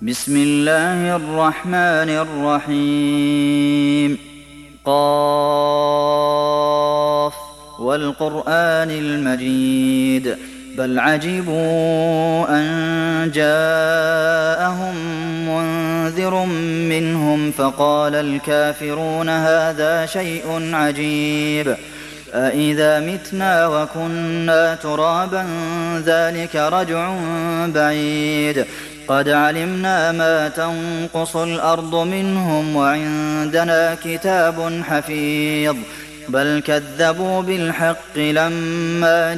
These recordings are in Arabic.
بسم الله الرحمن الرحيم قاف والقرآن المجيد بل عجبوا أن جاءهم منذر منهم فقال الكافرون هذا شيء عجيب أإذا متنا وكنا ترابا ذلك رجع بعيد قد علمنا ما تنقص الأرض منهم وعندنا كتاب حفيظ بل كذبوا بالحق لما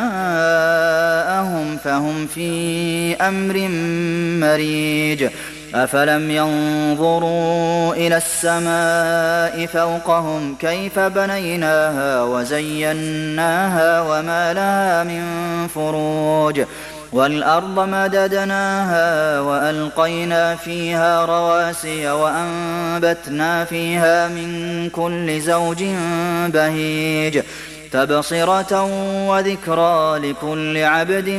جاءهم فهم في أمر مريج أفلم ينظروا إلى السماء فوقهم كيف بنيناها وزيناها وما لها من فروج والأرض مددناها وألقينا فيها رواسي وأنبتنا فيها من كل زوج بهيج تبصرة وذكرى لكل عبد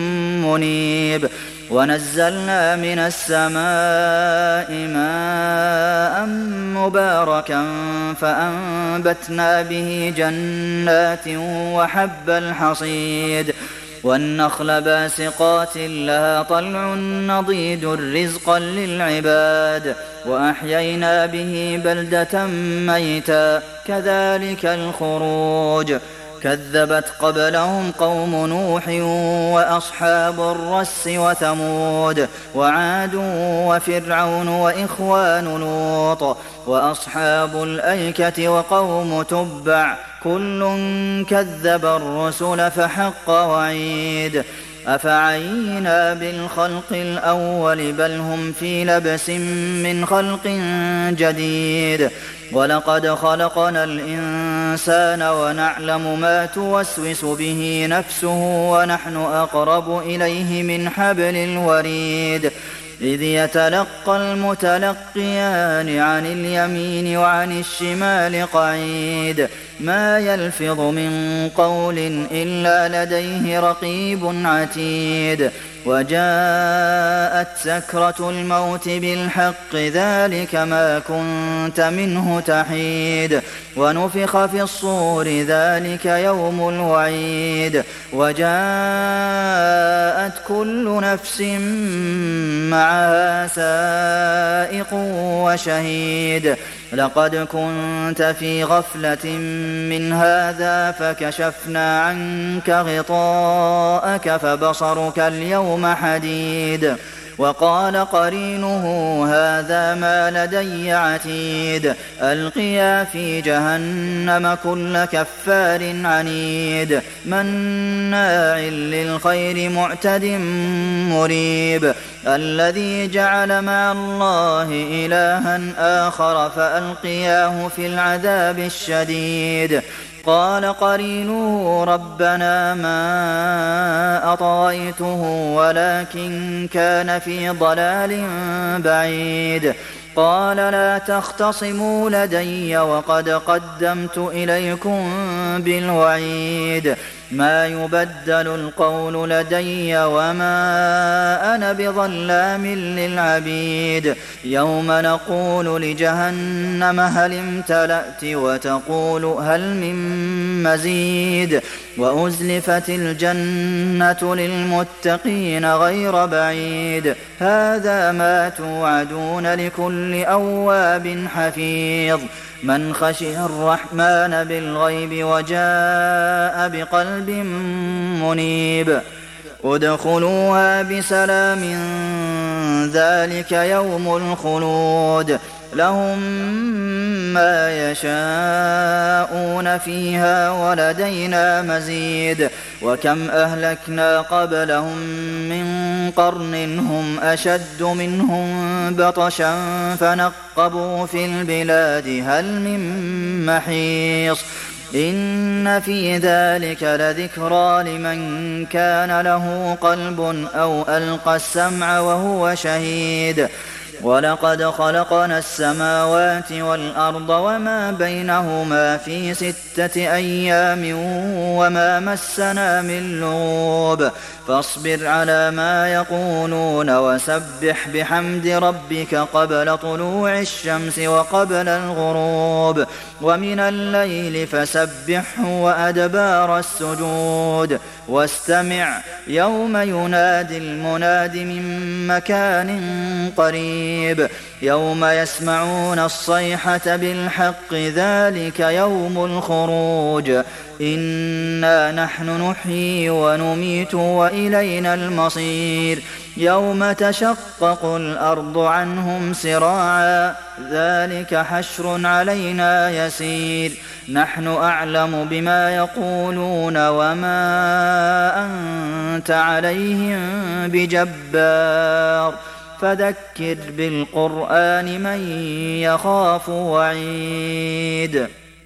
منيب ونزلنا من السماء ماء مباركا فأنبتنا به جنات وحب الحصيد والنخل باسقات لها طلع نضيد رزقا للعباد وأحيينا به بلدة ميتا كذلك الخروج كذبت قبلهم قوم نوح وأصحاب الرس وثمود وعاد وفرعون وإخوان لوط وأصحاب الأيكة وقوم تبع كل كذب الرسل فحق وعيد أفعينا بالخلق الأول بل هم في لبس من خلق جديد ولقد خلقنا الإنسان ونعلم ما توسوس به نفسه ونحن أقرب إليه من حبل الوريد إذ يتلقى المتلقيان عن اليمين وعن الشمال قعيد ما يلفظ من قول إلا لديه رقيب عتيد وجاءت سكرة الموت بالحق ذلك ما كنت منه تحيد ونفخ في الصور ذلك يوم الوعيد وجاءت كل نفس معها سائق وشهيد لقد كنت في غفلة من هذا فكشفنا عنك غطاءك فبصرك اليوم حديد وقال قرينه هذا ما لدي عتيد ألقيا في جهنم كل كفار عنيد مناع للخير معتد مريب الذي جعل مع الله إلها آخر فألقياه في العذاب الشديد قال قرينه ربنا ما أطغيته ولكن كان في ضلال بعيد قال لا تختصموا لدي وقد قدمت إليكم بالوعيد ما يبدل القول لدي وما أنا بظلام للعبيد يوم نقول لجهنم هل امتلأت وتقول هل من مزيد وأزلفت الجنة للمتقين غير بعيد هذا ما توعدون لكل أواب حفيظ من خشي الرحمن بالغيب وجاء بقلب منيب ادخلوها بسلام ذلك يوم الخلود لهم ما يشاءون فيها ولدينا مزيد وكم أهلكنا قبلهم من قرن هم أشد منهم بطشا فنقبوا في البلاد هل من محيص إن في ذلك لذكرى لمن كان له قلب أو ألقى السمع وهو شهيد وَلَقَدْ خَلَقْنَا السَّمَاوَاتِ وَالْأَرْضَ وَمَا بَيْنَهُمَا فِي 6 أَيَّامٍ وَمَا مَسَّنَا مِن لُّغُوبٍ فَاصْبِرْ عَلَىٰ مَا يَقُولُونَ وَسَبِّحْ بِحَمْدِ رَبِّكَ قَبْلَ طُلُوعِ الشَّمْسِ وَقَبْلَ الْغُرُوبِ وَمِنَ اللَّيْلِ فَسَبِّحْهُ وَأَدْبَارَ السُّجُودِ وَاسْتَمِعْ يَوْمَ يُنَادِ الْمُنَادِ مِن مَّكَانٍ قَرِيبٍ يَوْمَ يَسْمَعُونَ الصَّيْحَةَ بِالْحَقِّ ذَٰلِكَ يَوْمُ الْخُرُوجِ إِنَّا نَحْنُ نُحْيِي وَنُمِيتُ وَإِلَيْنَا الْمَصِيرُ يَوْمَ تَشَقَّقُ الْأَرْضُ عَنْهُمْ سِرَاعًا ذَٰلِكَ حَشْرٌ عَلَيْنَا يَسِيرٌ نَّحْنُ أَعْلَمُ بِمَا يَقُولُونَ وَمَا أَنتَ عَلَيْهِم بِجَبَّارٍ فَذَكِّرْ بِالْقُرْآنِ مَن يَخَافُ وَعِيدِ